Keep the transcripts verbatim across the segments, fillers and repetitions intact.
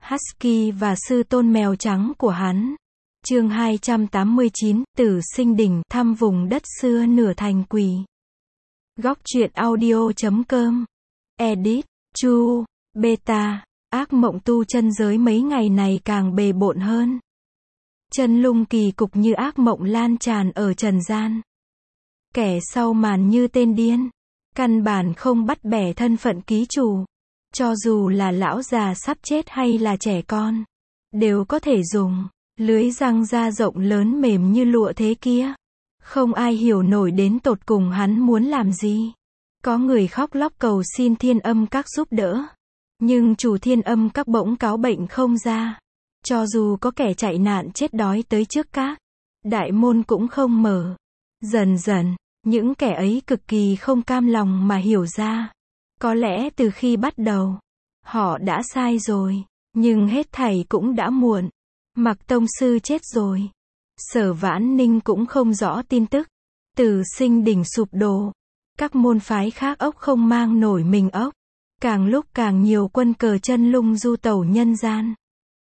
Husky và sư tôn mèo trắng của hắn. Chương hai trăm tám mươi chín, Tử Sinh Đỉnh, thăm vùng đất xưa nửa thành quỷ. Góc truyện audio chấm com. Edit, Chu, Beta, ác mộng tu chân giới mấy ngày này càng bề bộn hơn. Chân lung kỳ cục như ác mộng lan tràn ở trần gian. Kẻ sau màn như tên điên. Căn bản không bắt bẻ thân phận ký chủ. Cho dù là lão già sắp chết hay là trẻ con, đều có thể dùng. Lưới răng da rộng lớn mềm như lụa thế kia. Không ai hiểu nổi đến tột cùng hắn muốn làm gì. Có người khóc lóc cầu xin thiên âm các giúp đỡ. Nhưng chủ thiên âm các bỗng cáo bệnh không ra. Cho dù có kẻ chạy nạn chết đói tới trước các, đại môn cũng không mở. Dần dần, những kẻ ấy cực kỳ không cam lòng mà hiểu ra. Có lẽ từ khi bắt đầu, họ đã sai rồi. Nhưng hết thảy cũng đã muộn. Mạc Tông Sư chết rồi. Sở Vãn Ninh cũng không rõ tin tức. Tử Sinh Đỉnh sụp đổ. Các môn phái khác ốc không mang nổi mình ốc. Càng lúc càng nhiều quân cờ chân lung du tẩu nhân gian.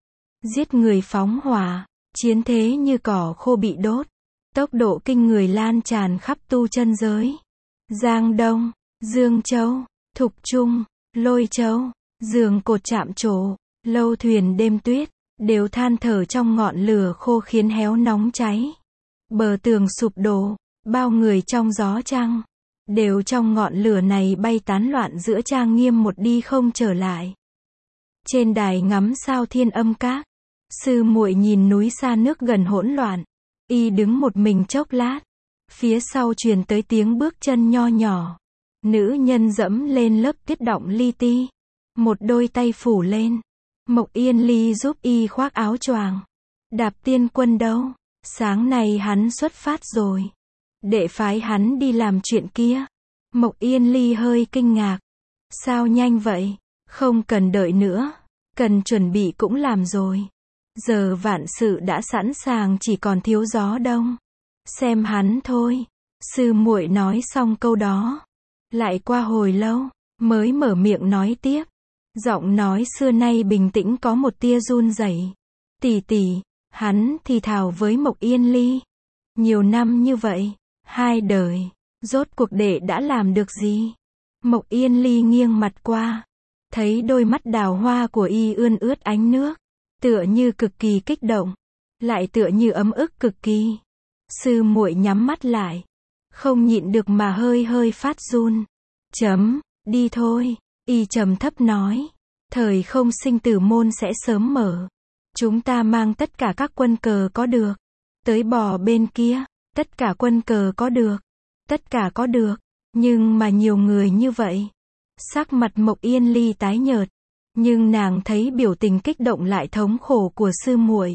Giết người phóng hỏa. Chiến thế như cỏ khô bị đốt. Tốc độ kinh người lan tràn khắp tu chân giới. Giang Đông, Dương Châu, Thục Trung, Lôi Châu, giường cột chạm trổ, lâu thuyền đêm tuyết, đều than thở trong ngọn lửa khô khiến héo nóng cháy. Bờ tường sụp đổ, bao người trong gió trăng, đều trong ngọn lửa này bay tán loạn giữa trang nghiêm một đi không trở lại. Trên đài ngắm sao thiên âm các, sư muội nhìn núi xa nước gần hỗn loạn, y đứng một mình chốc lát, phía sau truyền tới tiếng bước chân nho nhỏ. Nữ nhân dẫm lên lớp tuyết đọng li ti, một đôi tay phủ lên. Mộc Yên Ly giúp y khoác áo choàng. Đạp Tiên Quân đâu? Sáng nay hắn xuất phát rồi. Đệ phái hắn đi làm chuyện kia. Mộc Yên Ly hơi kinh ngạc. Sao nhanh vậy? Không cần đợi nữa. Cần chuẩn bị cũng làm rồi. Giờ vạn sự đã sẵn sàng, chỉ còn thiếu gió đông. Xem hắn thôi. Sư muội nói xong câu đó. Lại qua hồi lâu, mới mở miệng nói tiếp. Giọng nói xưa nay bình tĩnh có một tia run rẩy. Tỷ tỷ, hắn thì thào với Mộc Yên Ly. Nhiều năm như vậy, hai đời, rốt cuộc đệ đã làm được gì? Mộc Yên Ly nghiêng mặt qua, thấy đôi mắt đào hoa của y ươn ướt ánh nước, tựa như cực kỳ kích động, lại tựa như ấm ức cực kỳ. Sư muội nhắm mắt lại, không nhịn được mà hơi hơi phát run. Chấm, đi thôi. Y trầm thấp nói, thời không sinh tử môn sẽ sớm mở. Chúng ta mang tất cả các quân cờ có được. Tới bò bên kia, tất cả quân cờ có được. Tất cả có được, nhưng mà nhiều người như vậy. Sắc mặt Mộc Yên Ly tái nhợt, nhưng nàng thấy biểu tình kích động lại thống khổ của sư muội.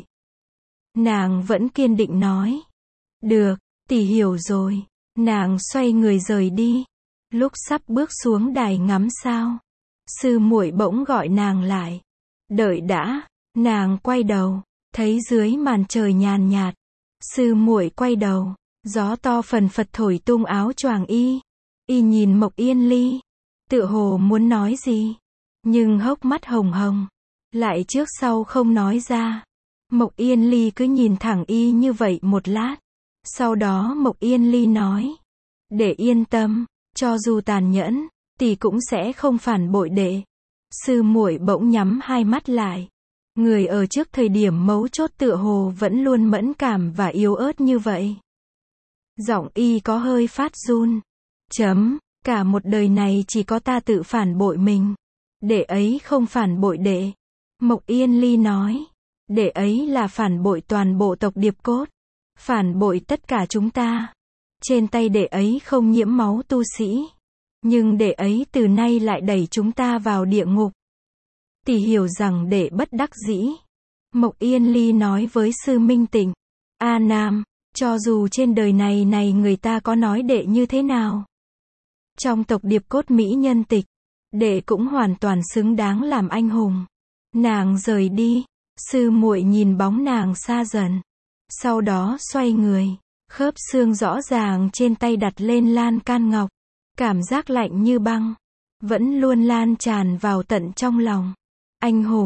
Nàng vẫn kiên định nói, được, tỷ hiểu rồi. Nàng xoay người rời đi. Lúc sắp bước xuống đài ngắm sao, sư muội bỗng gọi nàng lại. Đợi đã. Nàng quay đầu, thấy dưới màn trời nhàn nhạt. Sư muội quay đầu, gió to phần phật thổi tung áo choàng y. Y nhìn Mộc Yên Ly, tựa hồ muốn nói gì, nhưng hốc mắt hồng hồng, lại trước sau không nói ra. Mộc Yên Ly cứ nhìn thẳng y như vậy một lát. Sau đó Mộc Yên Ly nói, để yên tâm. Cho dù tàn nhẫn, tỷ cũng sẽ không phản bội đệ. Sư muội bỗng nhắm hai mắt lại. Người ở trước thời điểm mấu chốt tựa hồ vẫn luôn mẫn cảm và yếu ớt như vậy. Giọng y có hơi phát run. Chấm, cả một đời này chỉ có ta tự phản bội mình. Đệ ấy không phản bội đệ. Mộc Yên Ly nói, đệ ấy là phản bội toàn bộ tộc Điệp Cốt. Phản bội tất cả chúng ta. Trên tay đệ ấy không nhiễm máu tu sĩ. Nhưng đệ ấy từ nay lại đẩy chúng ta vào địa ngục. Tỷ hiểu rằng đệ bất đắc dĩ. Mộc Yên Ly nói với sư Minh Tịnh. A Nam, cho dù trên đời này này người ta có nói đệ như thế nào. Trong tộc Điệp Cốt mỹ nhân tịch, đệ cũng hoàn toàn xứng đáng làm anh hùng. Nàng rời đi. Sư muội nhìn bóng nàng xa dần. Sau đó xoay người. Khớp xương rõ ràng trên tay đặt lên lan can ngọc. Cảm giác lạnh như băng. Vẫn luôn lan tràn vào tận trong lòng. Anh hùng.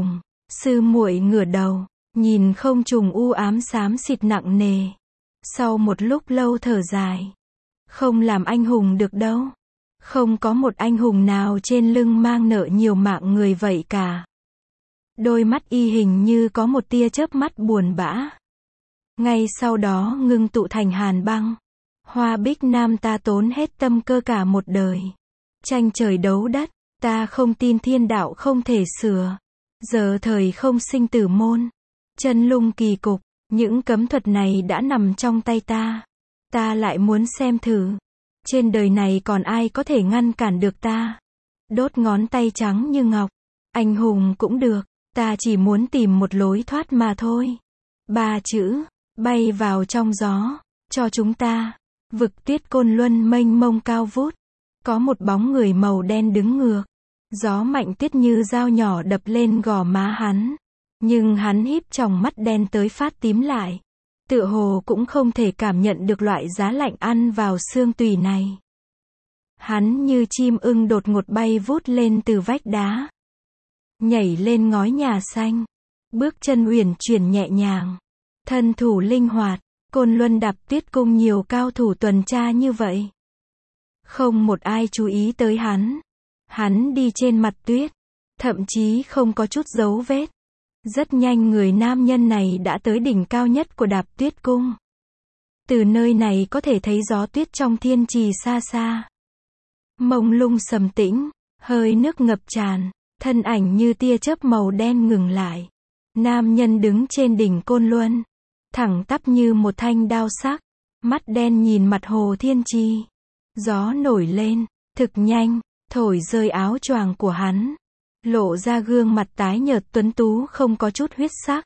Sư muội ngửa đầu, nhìn không trùng u ám xám xịt nặng nề. Sau một lúc lâu thở dài. Không làm anh hùng được đâu. Không có một anh hùng nào trên lưng mang nợ nhiều mạng người vậy cả. Đôi mắt y hình như có một tia chớp mắt buồn bã. Ngay sau đó ngưng tụ thành hàn băng. Hoa Bích Nam ta tốn hết tâm cơ cả một đời. Tranh trời đấu đất, ta không tin thiên đạo không thể sửa. Giờ thời không sinh tử môn. Chân lung kỳ cục, những cấm thuật này đã nằm trong tay ta. Ta lại muốn xem thử. Trên đời này còn ai có thể ngăn cản được ta. Đốt ngón tay trắng như ngọc. Anh hùng cũng được, ta chỉ muốn tìm một lối thoát mà thôi. Ba chữ, bay vào trong gió, cho chúng ta. Vực Tuyết Côn Luân mênh mông cao vút. Có một bóng người màu đen đứng ngược. Gió mạnh tuyết như dao nhỏ đập lên gò má hắn. Nhưng hắn híp tròng mắt đen tới phát tím lại. Tựa hồ cũng không thể cảm nhận được loại giá lạnh ăn vào xương tủy này. Hắn như chim ưng đột ngột bay vút lên từ vách đá. Nhảy lên ngói nhà xanh. Bước chân uyển chuyển nhẹ nhàng. Thân thủ linh hoạt. Côn Luân Đạp Tuyết Cung nhiều cao thủ tuần tra như vậy. Không một ai chú ý tới hắn. Hắn đi trên mặt tuyết. Thậm chí không có chút dấu vết. Rất nhanh người nam nhân này đã tới đỉnh cao nhất của Đạp Tuyết Cung. Từ nơi này có thể thấy gió tuyết trong thiên trì xa xa. Mông lung sầm tĩnh, hơi nước ngập tràn, thân ảnh như tia chớp màu đen ngừng lại. Nam nhân đứng trên đỉnh Côn Luân, thẳng tắp như một thanh đao sắc, mắt đen nhìn mặt hồ thiên trì. Gió nổi lên, thực nhanh, thổi rơi áo choàng của hắn. Lộ ra gương mặt tái nhợt tuấn tú không có chút huyết sắc.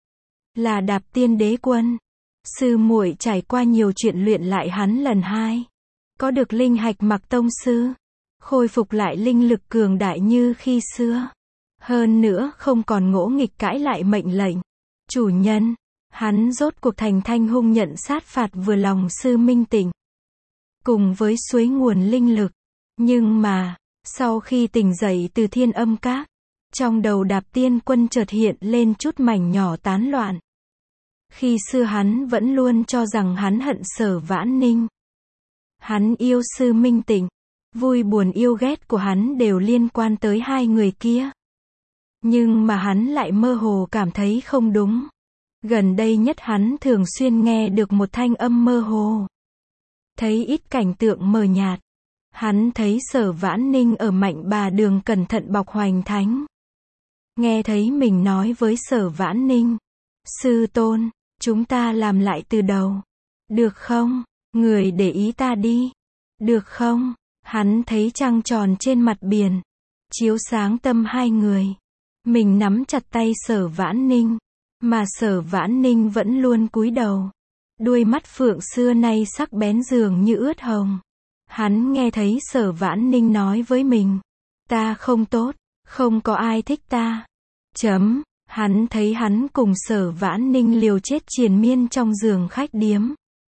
Là Đạp Tiên Đế Quân. Sư muội trải qua nhiều chuyện luyện lại hắn lần hai. Có được linh hạch Mặc Tông Sư. Khôi phục lại linh lực cường đại như khi xưa. Hơn nữa không còn ngỗ nghịch cãi lại mệnh lệnh. Chủ nhân, hắn rốt cuộc thành thanh hung nhận sát phạt vừa lòng sư minh tỉnh. Cùng với suối nguồn linh lực. Nhưng mà, sau khi tỉnh dậy từ Thiên Âm Các, trong đầu Đạp Tiên Quân chợt hiện lên chút mảnh nhỏ tán loạn. Khi xưa hắn vẫn luôn cho rằng hắn hận Sở Vãn Ninh. Hắn yêu sư minh tịnh. Vui buồn yêu ghét của hắn đều liên quan tới hai người kia. Nhưng mà hắn lại mơ hồ cảm thấy không đúng. Gần đây nhất hắn thường xuyên nghe được một thanh âm mơ hồ. Thấy ít cảnh tượng mờ nhạt. Hắn thấy Sở Vãn Ninh ở Mạnh Bà Đường cẩn thận bọc Hoành Thánh. Nghe thấy mình nói với Sở Vãn Ninh. Sư tôn, chúng ta làm lại từ đầu. Được không? Người để ý ta đi. Được không? Hắn thấy trăng tròn trên mặt biển. Chiếu sáng tâm hai người. Mình nắm chặt tay Sở Vãn Ninh. Mà Sở Vãn Ninh vẫn luôn cúi đầu. Đuôi mắt phượng xưa nay sắc bén dường như ướt hồng. Hắn nghe thấy Sở Vãn Ninh nói với mình. Ta không tốt, không có ai thích ta. Chấm, hắn thấy hắn cùng Sở Vãn Ninh liều chết triền miên trong giường khách điếm.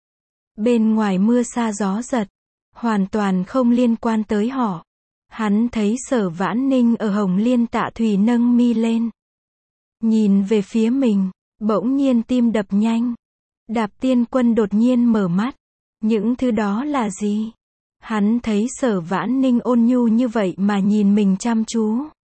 Bên ngoài mưa sa gió giật, hoàn toàn không liên quan tới họ. Hắn thấy Sở Vãn Ninh ở Hồng Liên Tạ Thủy nâng mi lên. Nhìn về phía mình, bỗng nhiên tim đập nhanh. Đạp Tiên Quân đột nhiên mở mắt. Những thứ đó là gì? Hắn thấy Sở Vãn Ninh ôn nhu như vậy mà nhìn mình chăm chú.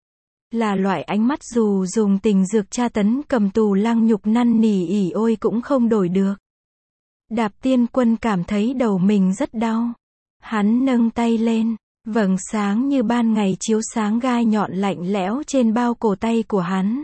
Là loại ánh mắt dù dùng tình dược tra tấn cầm tù lăng nhục năn nỉ ỉ ôi cũng không đổi được. Đạp Tiên Quân cảm thấy đầu mình rất đau. Hắn nâng tay lên, vầng sáng như ban ngày chiếu sáng gai nhọn lạnh lẽo trên bao cổ tay của hắn.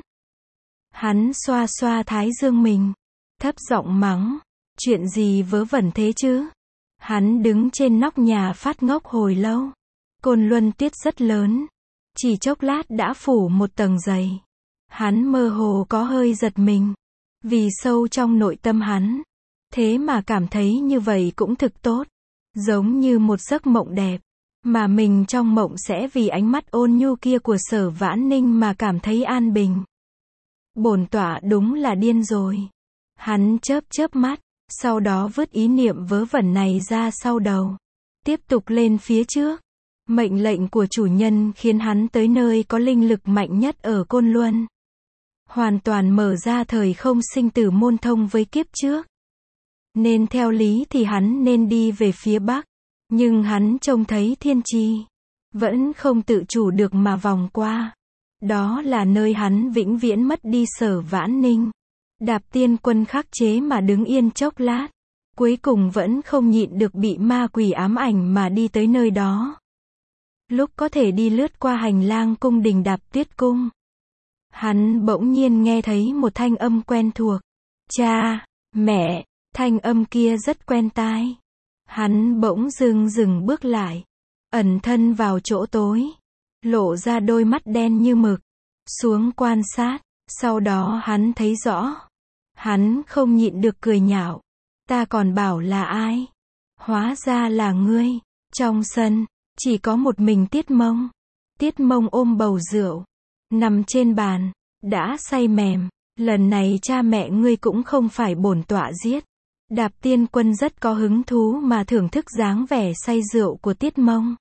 Hắn xoa xoa thái dương mình, thấp giọng mắng, chuyện gì vớ vẩn thế chứ? Hắn đứng trên nóc nhà phát ngốc hồi lâu. Côn Luân tuyết rất lớn, chỉ chốc lát đã phủ một tầng dày. Hắn mơ hồ có hơi giật mình, vì sâu trong nội tâm hắn, thế mà cảm thấy như vậy cũng thực tốt, giống như một giấc mộng đẹp, mà mình trong mộng sẽ vì ánh mắt ôn nhu kia của Sở Vãn Ninh mà cảm thấy an bình. Bổn tọa đúng là điên rồi. Hắn chớp chớp mắt, sau đó vứt ý niệm vớ vẩn này ra sau đầu, tiếp tục lên phía trước. Mệnh lệnh của chủ nhân khiến hắn tới nơi có linh lực mạnh nhất ở Côn Luân. hoàn toàn mở ra thời không sinh tử môn thông với kiếp trước. Nên theo lý thì hắn nên đi về phía bắc, nhưng hắn trông thấy thiên trì, vẫn không tự chủ được mà vòng qua. Đó là nơi hắn vĩnh viễn mất đi Sở Vãn Ninh. Đạp Tiên Quân khắc chế mà đứng yên chốc lát, cuối cùng vẫn không nhịn được bị ma quỷ ám ảnh mà đi tới nơi đó. Lúc có thể đi lướt qua hành lang cung đình Đạp Tuyết Cung, hắn bỗng nhiên nghe thấy một thanh âm quen thuộc. Cha, mẹ, thanh âm kia rất quen tai. Hắn bỗng dưng dừng bước lại, ẩn thân vào chỗ tối, lộ ra đôi mắt đen như mực, xuống quan sát, sau đó hắn thấy rõ. Hắn không nhịn được cười nhạo. Ta còn bảo là ai? Hóa ra là ngươi. Trong sân, chỉ có một mình Tiết Mông. Tiết Mông ôm bầu rượu, nằm trên bàn, đã say mềm. Lần này cha mẹ ngươi cũng không phải bổn tọa giết. Đạp Tiên Quân rất có hứng thú mà thưởng thức dáng vẻ say rượu của Tiết Mông.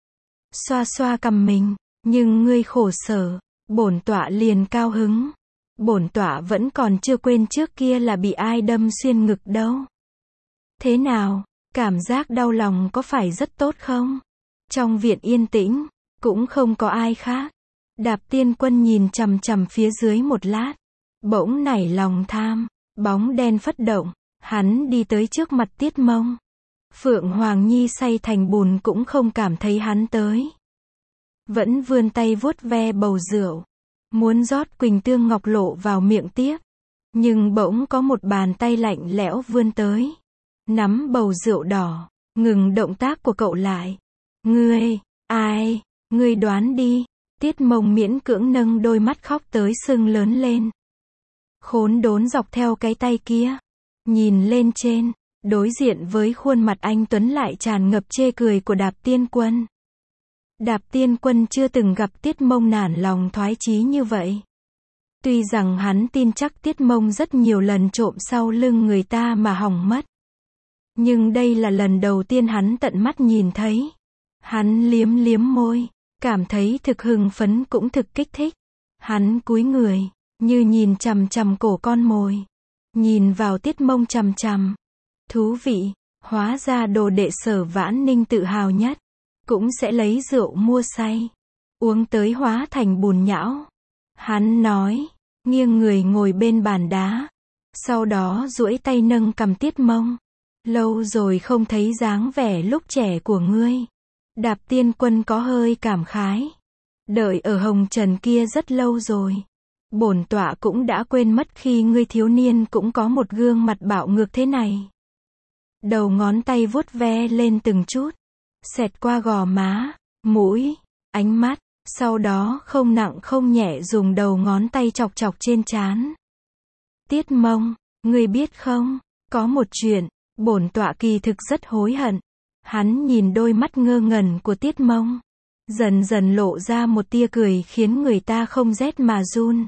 Xoa xoa cằm mình, nhưng ngươi khổ sở, bổn tọa liền cao hứng. Bổn tọa vẫn còn chưa quên trước kia là bị ai đâm xuyên ngực đâu. Thế nào, cảm giác đau lòng có phải rất tốt không? Trong viện yên tĩnh, cũng không có ai khác. Đạp Tiên Quân nhìn chằm chằm phía dưới một lát, bỗng nảy lòng tham, bóng đen phất động, hắn đi tới trước mặt Tiết Mông. Phượng Hoàng Nhi say thành bùn cũng không cảm thấy hắn tới. Vẫn vươn tay vuốt ve bầu rượu, muốn rót Quỳnh Tương Ngọc Lộ vào miệng tiếp. Nhưng bỗng có một bàn tay lạnh lẽo vươn tới, nắm bầu rượu đỏ, ngừng động tác của cậu lại. Ngươi, ai, ngươi đoán đi. Tiết Mông miễn cưỡng nâng đôi mắt khóc tới sưng lớn lên. Khốn đốn dọc theo cái tay kia, nhìn lên trên, đối diện với khuôn mặt anh tuấn lại tràn ngập chê cười của Đạp Tiên Quân. Đạp Tiên Quân chưa từng gặp Tiết Mông nản lòng thoái chí như vậy. Tuy rằng hắn tin chắc Tiết Mông rất nhiều lần trộm sau lưng người ta mà hỏng mất. Nhưng đây là lần đầu tiên hắn tận mắt nhìn thấy. Hắn liếm liếm môi, cảm thấy thực hưng phấn cũng thực kích thích. Hắn cúi người, như nhìn chằm chằm cổ con mồi. Nhìn vào Tiết Mông chằm chằm. Thú vị, hóa ra đồ đệ Sở Vãn Ninh tự hào nhất, cũng sẽ lấy rượu mua say, uống tới hóa thành bùn nhão. Hắn nói, nghiêng người ngồi bên bàn đá, sau đó duỗi tay nâng cằm Tiết Mông. Lâu rồi không thấy dáng vẻ lúc trẻ của ngươi. Đạp Tiên Quân có hơi cảm khái. Đợi ở hồng trần kia rất lâu rồi. Bổn tọa cũng đã quên mất khi ngươi thiếu niên cũng có một gương mặt bạo ngược thế này. Đầu ngón tay vuốt ve lên từng chút, xẹt qua gò má, mũi, ánh mắt, sau đó không nặng không nhẹ dùng đầu ngón tay chọc chọc trên trán. Tiết Mông, ngươi biết không, có một chuyện, bổn tọa kỳ thực rất hối hận. Hắn nhìn đôi mắt ngơ ngẩn của Tiết Mông, dần dần lộ ra một tia cười khiến người ta không rét mà run.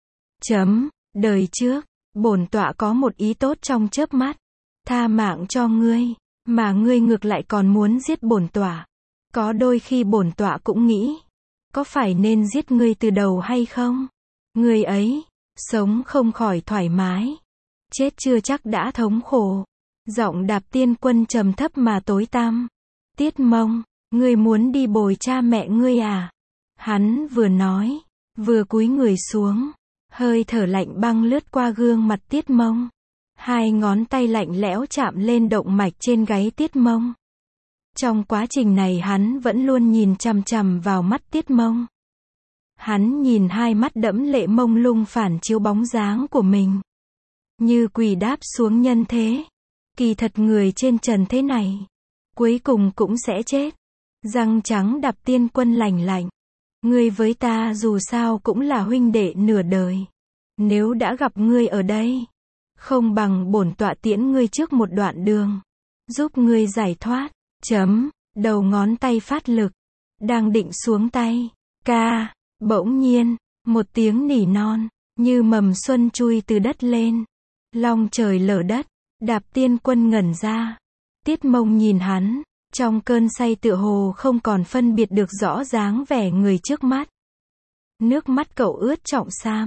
Chấm, đời trước, bổn tọa có một ý tốt trong chớp mắt, tha mạng cho ngươi, mà ngươi ngược lại còn muốn giết bổn tọa. Có đôi khi bổn tọa cũng nghĩ, có phải nên giết ngươi từ đầu hay không? Ngươi ấy, sống không khỏi thoải mái, chết chưa chắc đã thống khổ. Giọng Đạp Tiên Quân trầm thấp mà tối tăm. Tiết Mông, ngươi muốn đi bồi cha mẹ ngươi à? Hắn vừa nói, vừa cúi người xuống, hơi thở lạnh băng lướt qua gương mặt Tiết Mông. Hai ngón tay lạnh lẽo chạm lên động mạch trên gáy Tiết Mông. Trong quá trình này hắn vẫn luôn nhìn chằm chằm vào mắt Tiết Mông. Hắn nhìn hai mắt đẫm lệ mông lung phản chiếu bóng dáng của mình, như quỷ đáp xuống nhân thế. Kỳ thật người trên trần thế này, cuối cùng cũng sẽ chết. Răng trắng Đạp Tiên Quân lạnh lạnh. Ngươi với ta dù sao cũng là huynh đệ nửa đời. Nếu đã gặp ngươi ở đây, không bằng bổn tọa tiễn ngươi trước một đoạn đường, giúp ngươi giải thoát. Chấm, đầu ngón tay phát lực, đang định xuống tay. Ca, bỗng nhiên, một tiếng nỉ non, như mầm xuân chui từ đất lên. Long trời lở đất. Đạp Tiên Quân ngẩn ra. Tiết Mông nhìn hắn, trong cơn say tựa hồ không còn phân biệt được rõ dáng vẻ người trước mắt. Nước mắt cậu ướt trọng sam.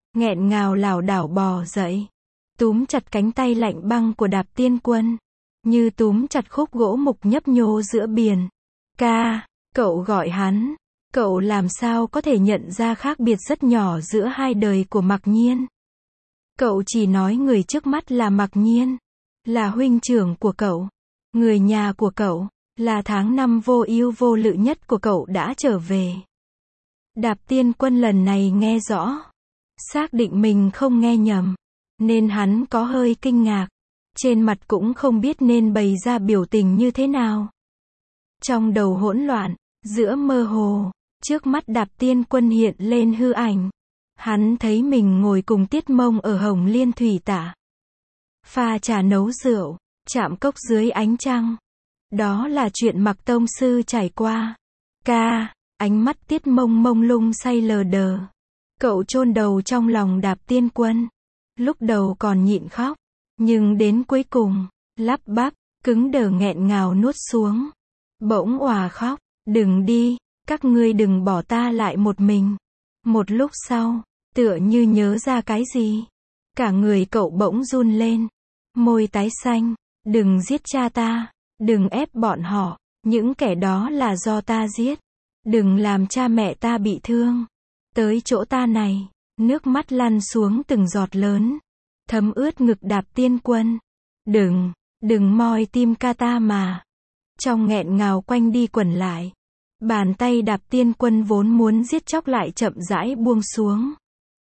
nghẹn ngào lảo đảo bò dậy, túm chặt cánh tay lạnh băng của Đạp Tiên Quân, như túm chặt khúc gỗ mục nhấp nhô giữa biển. Ca, cậu gọi hắn, cậu làm sao có thể nhận ra khác biệt rất nhỏ giữa hai đời của Mặc Nhiên. Cậu chỉ nói người trước mắt là Mặc Nhiên, là huynh trưởng của cậu, người nhà của cậu, là tháng năm vô ưu vô lự nhất của cậu đã trở về. Đạp Tiên Quân lần này nghe rõ, xác định mình không nghe nhầm, nên hắn có hơi kinh ngạc, trên mặt cũng không biết nên bày ra biểu tình như thế nào. Trong đầu hỗn loạn, giữa mơ hồ, trước mắt Đạp Tiên Quân hiện lên hư ảnh. Hắn thấy mình ngồi cùng Tiết Mông ở Hồng Liên Thủy Tạ, pha trà nấu rượu, chạm cốc dưới ánh trăng. Đó là chuyện Mặc tông sư trải qua. Ca, ánh mắt Tiết Mông mông lung say lờ đờ. Cậu chôn đầu trong lòng Đạp Tiên Quân. Lúc đầu còn nhịn khóc, nhưng đến cuối cùng, lắp bắp, cứng đờ nghẹn ngào nuốt xuống. Bỗng òa khóc, đừng đi, các ngươi đừng bỏ ta lại một mình. Một lúc sau, tựa như nhớ ra cái gì, cả người cậu bỗng run lên, môi tái xanh, đừng giết cha ta, đừng ép bọn họ, những kẻ đó là do ta giết, đừng làm cha mẹ ta bị thương. Tới chỗ ta này, nước mắt lăn xuống từng giọt lớn, thấm ướt ngực Đạp Tiên Quân. Đừng, đừng moi tim ca ta mà. Trong nghẹn ngào quanh đi quẩn lại, bàn tay Đạp Tiên Quân vốn muốn giết chóc lại chậm rãi buông xuống.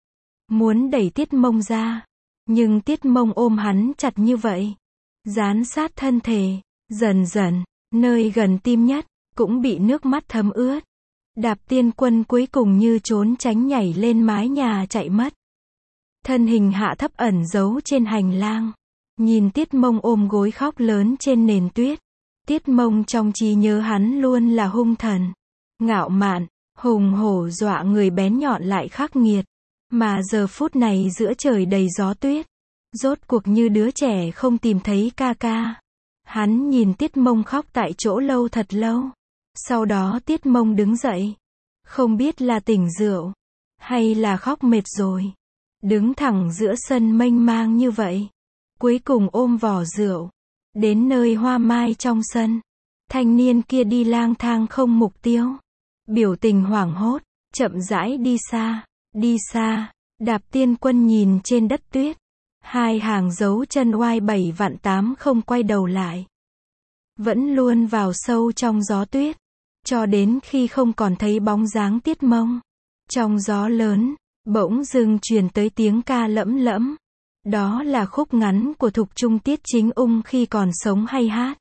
Muốn đẩy Tiết Mông ra, nhưng Tiết Mông ôm hắn chặt như vậy, dán sát thân thể, dần dần, nơi gần tim nhất, cũng bị nước mắt thấm ướt. Đạp Tiên Quân cuối cùng như trốn tránh nhảy lên mái nhà chạy mất. Thân hình hạ thấp ẩn giấu trên hành lang, nhìn Tiết Mông ôm gối khóc lớn trên nền tuyết. Tiết Mông trong trí nhớ hắn luôn là hung thần, ngạo mạn, hùng hổ dọa người bén nhọn lại khắc nghiệt. Mà giờ phút này giữa trời đầy gió tuyết, rốt cuộc như đứa trẻ không tìm thấy ca ca. Hắn nhìn Tiết Mông khóc tại chỗ lâu thật lâu. Sau đó Tiết Mông đứng dậy, không biết là tỉnh rượu, hay là khóc mệt rồi. Đứng thẳng giữa sân mênh mang như vậy, cuối cùng ôm vỏ rượu, đến nơi hoa mai trong sân. Thanh niên kia đi lang thang không mục tiêu, biểu tình hoảng hốt, chậm rãi đi xa, đi xa. Đạp Tiên Quân nhìn trên đất tuyết, hai hàng dấu chân oai bảy vạn tám không quay đầu lại, vẫn luôn vào sâu trong gió tuyết, cho đến khi không còn thấy bóng dáng Tiết Mông. Trong gió lớn, bỗng dưng truyền tới tiếng ca lẫm lẫm. Đó là khúc ngắn của Thục Trung Tiết Chính Ung khi còn sống hay hát.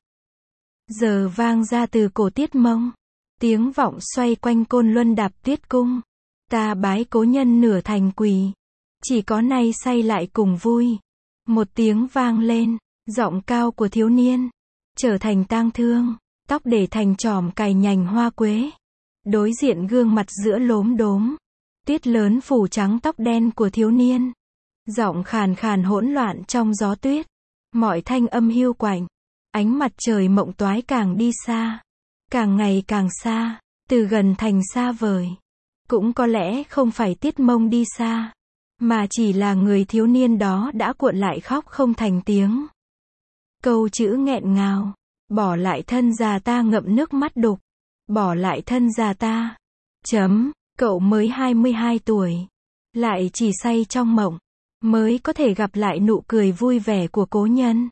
Giờ vang ra từ cổ Tiết Mông, tiếng vọng xoay quanh Côn Luân Đạp Tuyết Cung. Ta bái cố nhân nửa thành quỳ, chỉ có nay say lại cùng vui. Một tiếng vang lên, giọng cao của thiếu niên, trở thành tang thương, tóc để thành chòm cài nhành hoa quế. Đối diện gương mặt giữa lốm đốm, tuyết lớn phủ trắng tóc đen của thiếu niên. Giọng khàn khàn hỗn loạn trong gió tuyết, mọi thanh âm hiu quạnh. Ánh mặt trời mộng toái càng đi xa, càng ngày càng xa, từ gần thành xa vời. Cũng có lẽ không phải Tiết Mông đi xa, mà chỉ là người thiếu niên đó đã cuộn lại khóc không thành tiếng. Câu chữ nghẹn ngào, bỏ lại thân già ta ngậm nước mắt đục, bỏ lại thân già ta. Chấm, cậu mới hai mươi hai tuổi, lại chỉ say trong mộng, mới có thể gặp lại nụ cười vui vẻ của cố nhân.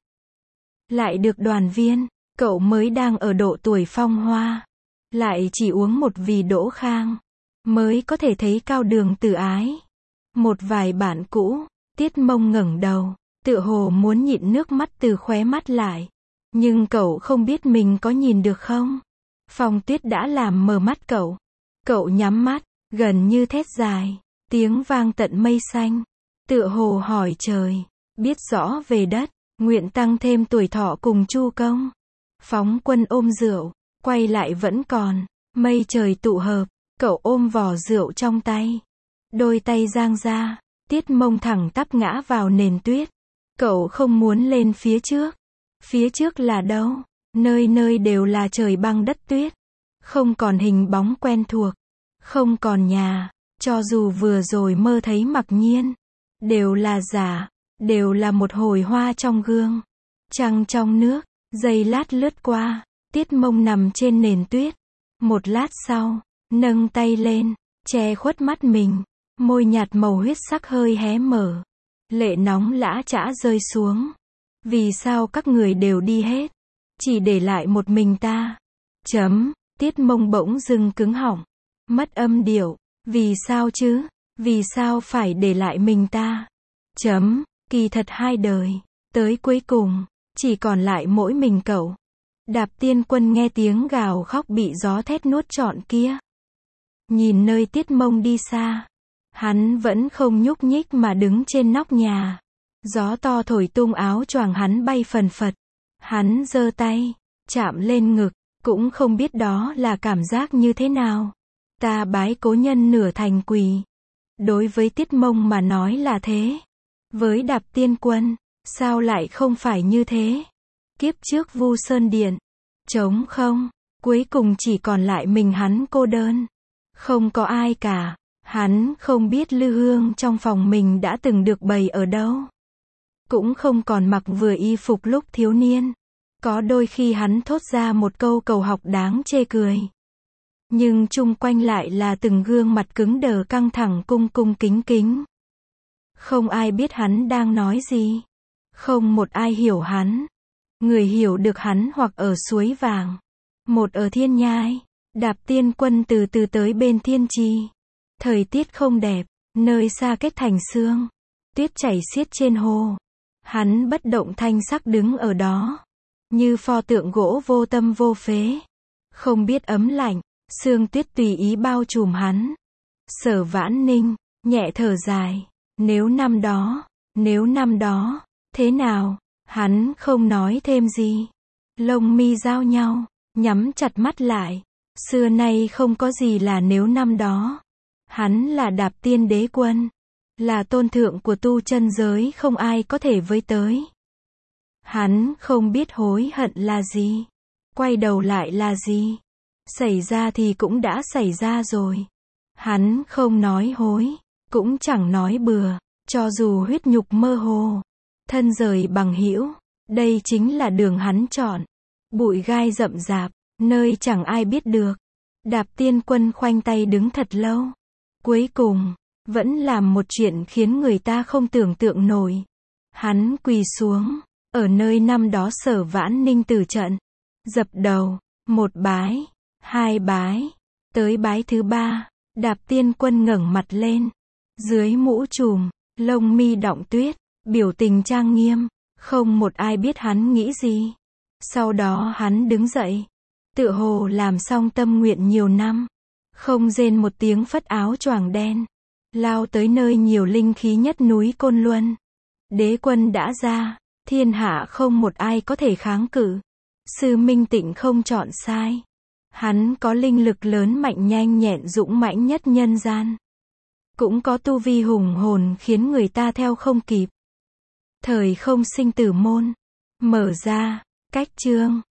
Lại được đoàn viên, cậu mới đang ở độ tuổi phong hoa, lại chỉ uống một vì Đỗ Khang, mới có thể thấy cao đường từ ái. Một vài bạn cũ, Tiết Mông ngẩng đầu, tựa hồ muốn nhịn nước mắt từ khóe mắt lại. Nhưng cậu không biết mình có nhìn được không? Phong tuyết đã làm mờ mắt cậu. Cậu nhắm mắt, gần như thét dài, tiếng vang tận mây xanh. Tựa hồ hỏi trời, biết rõ về đất, nguyện tăng thêm tuổi thọ cùng Chu Công. Phóng Quân ôm rượu, quay lại vẫn còn, mây trời tụ hợp, cậu ôm vỏ rượu trong tay. Đôi tay giang ra, Tiết Mông thẳng tắp ngã vào nền tuyết. Cậu không muốn lên phía trước. Phía trước là đâu? Nơi nơi đều là trời băng đất tuyết. Không còn hình bóng quen thuộc. Không còn nhà. Cho dù vừa rồi mơ thấy Mặc Nhiên, đều là giả, đều là một hồi hoa trong gương. Trăng trong nước, giây lát lướt qua, Tiết Mông nằm trên nền tuyết. Một lát sau, nâng tay lên, che khuất mắt mình, môi nhạt màu huyết sắc hơi hé mở. Lệ nóng lã chã rơi xuống. Vì sao các người đều đi hết, chỉ để lại một mình ta? Chấm, Tiết Mông bỗng dưng cứng họng, mất âm điệu, vì sao chứ, vì sao phải để lại mình ta? Chấm, kỳ thật hai đời, tới cuối cùng, chỉ còn lại mỗi mình cậu. Đạp Tiên Quân nghe tiếng gào khóc bị gió thét nuốt trọn kia. Nhìn nơi Tiết Mông đi xa, hắn vẫn không nhúc nhích mà đứng trên nóc nhà. Gió to thổi tung áo choàng hắn bay phần phật. Hắn giơ tay, chạm lên ngực, cũng không biết đó là cảm giác như thế nào. Ta bái cố nhân nửa thành quỳ. Đối với Tiết Mông mà nói là thế. Với Đạp Tiên Quân, sao lại không phải như thế? Kiếp trước Vu Sơn Điện, trống không, cuối cùng chỉ còn lại mình hắn cô đơn. Không có ai cả, hắn không biết lư hương trong phòng mình đã từng được bày ở đâu. Cũng không còn mặc vừa y phục lúc thiếu niên. Có đôi khi hắn thốt ra một câu cầu học đáng chê cười. Nhưng chung quanh lại là từng gương mặt cứng đờ căng thẳng cung cung kính kính. Không ai biết hắn đang nói gì. Không một ai hiểu hắn. Người hiểu được hắn hoặc ở suối vàng, một ở thiên nhai. Đạp Tiên Quân từ từ tới bên thiên trì. Thời tiết không đẹp, nơi xa kết thành sương. Tuyết chảy xiết trên hồ. Hắn bất động thanh sắc đứng ở đó, như pho tượng gỗ vô tâm vô phế. Không biết ấm lạnh, sương tuyết tùy ý bao trùm hắn. Sở Vãn Ninh, nhẹ thở dài. Nếu năm đó, nếu năm đó, thế nào? Hắn không nói thêm gì. Lông mi giao nhau, nhắm chặt mắt lại. Xưa nay không có gì là nếu năm đó. Hắn là Đạp Tiên Đế Quân, là tôn thượng của tu chân giới không ai có thể với tới. Hắn không biết hối hận là gì, quay đầu lại là gì. Xảy ra thì cũng đã xảy ra rồi. Hắn không nói hối, cũng chẳng nói bừa, cho dù huyết nhục mơ hồ, thân rời bằng hữu, đây chính là đường hắn chọn. Bụi gai rậm rạp, nơi chẳng ai biết được. Đạp Tiên Quân khoanh tay đứng thật lâu. Cuối cùng, vẫn làm một chuyện khiến người ta không tưởng tượng nổi. Hắn quỳ xuống, ở nơi năm đó Sở Vãn Ninh tử trận. Dập đầu, một bái, hai bái, tới bái thứ ba, Đạp Tiên Quân ngẩng mặt lên. Dưới mũ trùm, lông mi đọng tuyết, biểu tình trang nghiêm, không một ai biết hắn nghĩ gì. Sau đó hắn đứng dậy, tựa hồ làm xong tâm nguyện nhiều năm. Không rên một tiếng phất áo choàng đen, lao tới nơi nhiều linh khí nhất núi Côn Luân. Đế quân đã ra, thiên hạ không một ai có thể kháng cự. Sư Minh Tịnh không chọn sai. Hắn có linh lực lớn mạnh nhanh nhẹn dũng mãnh nhất nhân gian. Cũng có tu vi hùng hồn khiến người ta theo không kịp. Thời không sinh tử môn, mở ra, cách chương.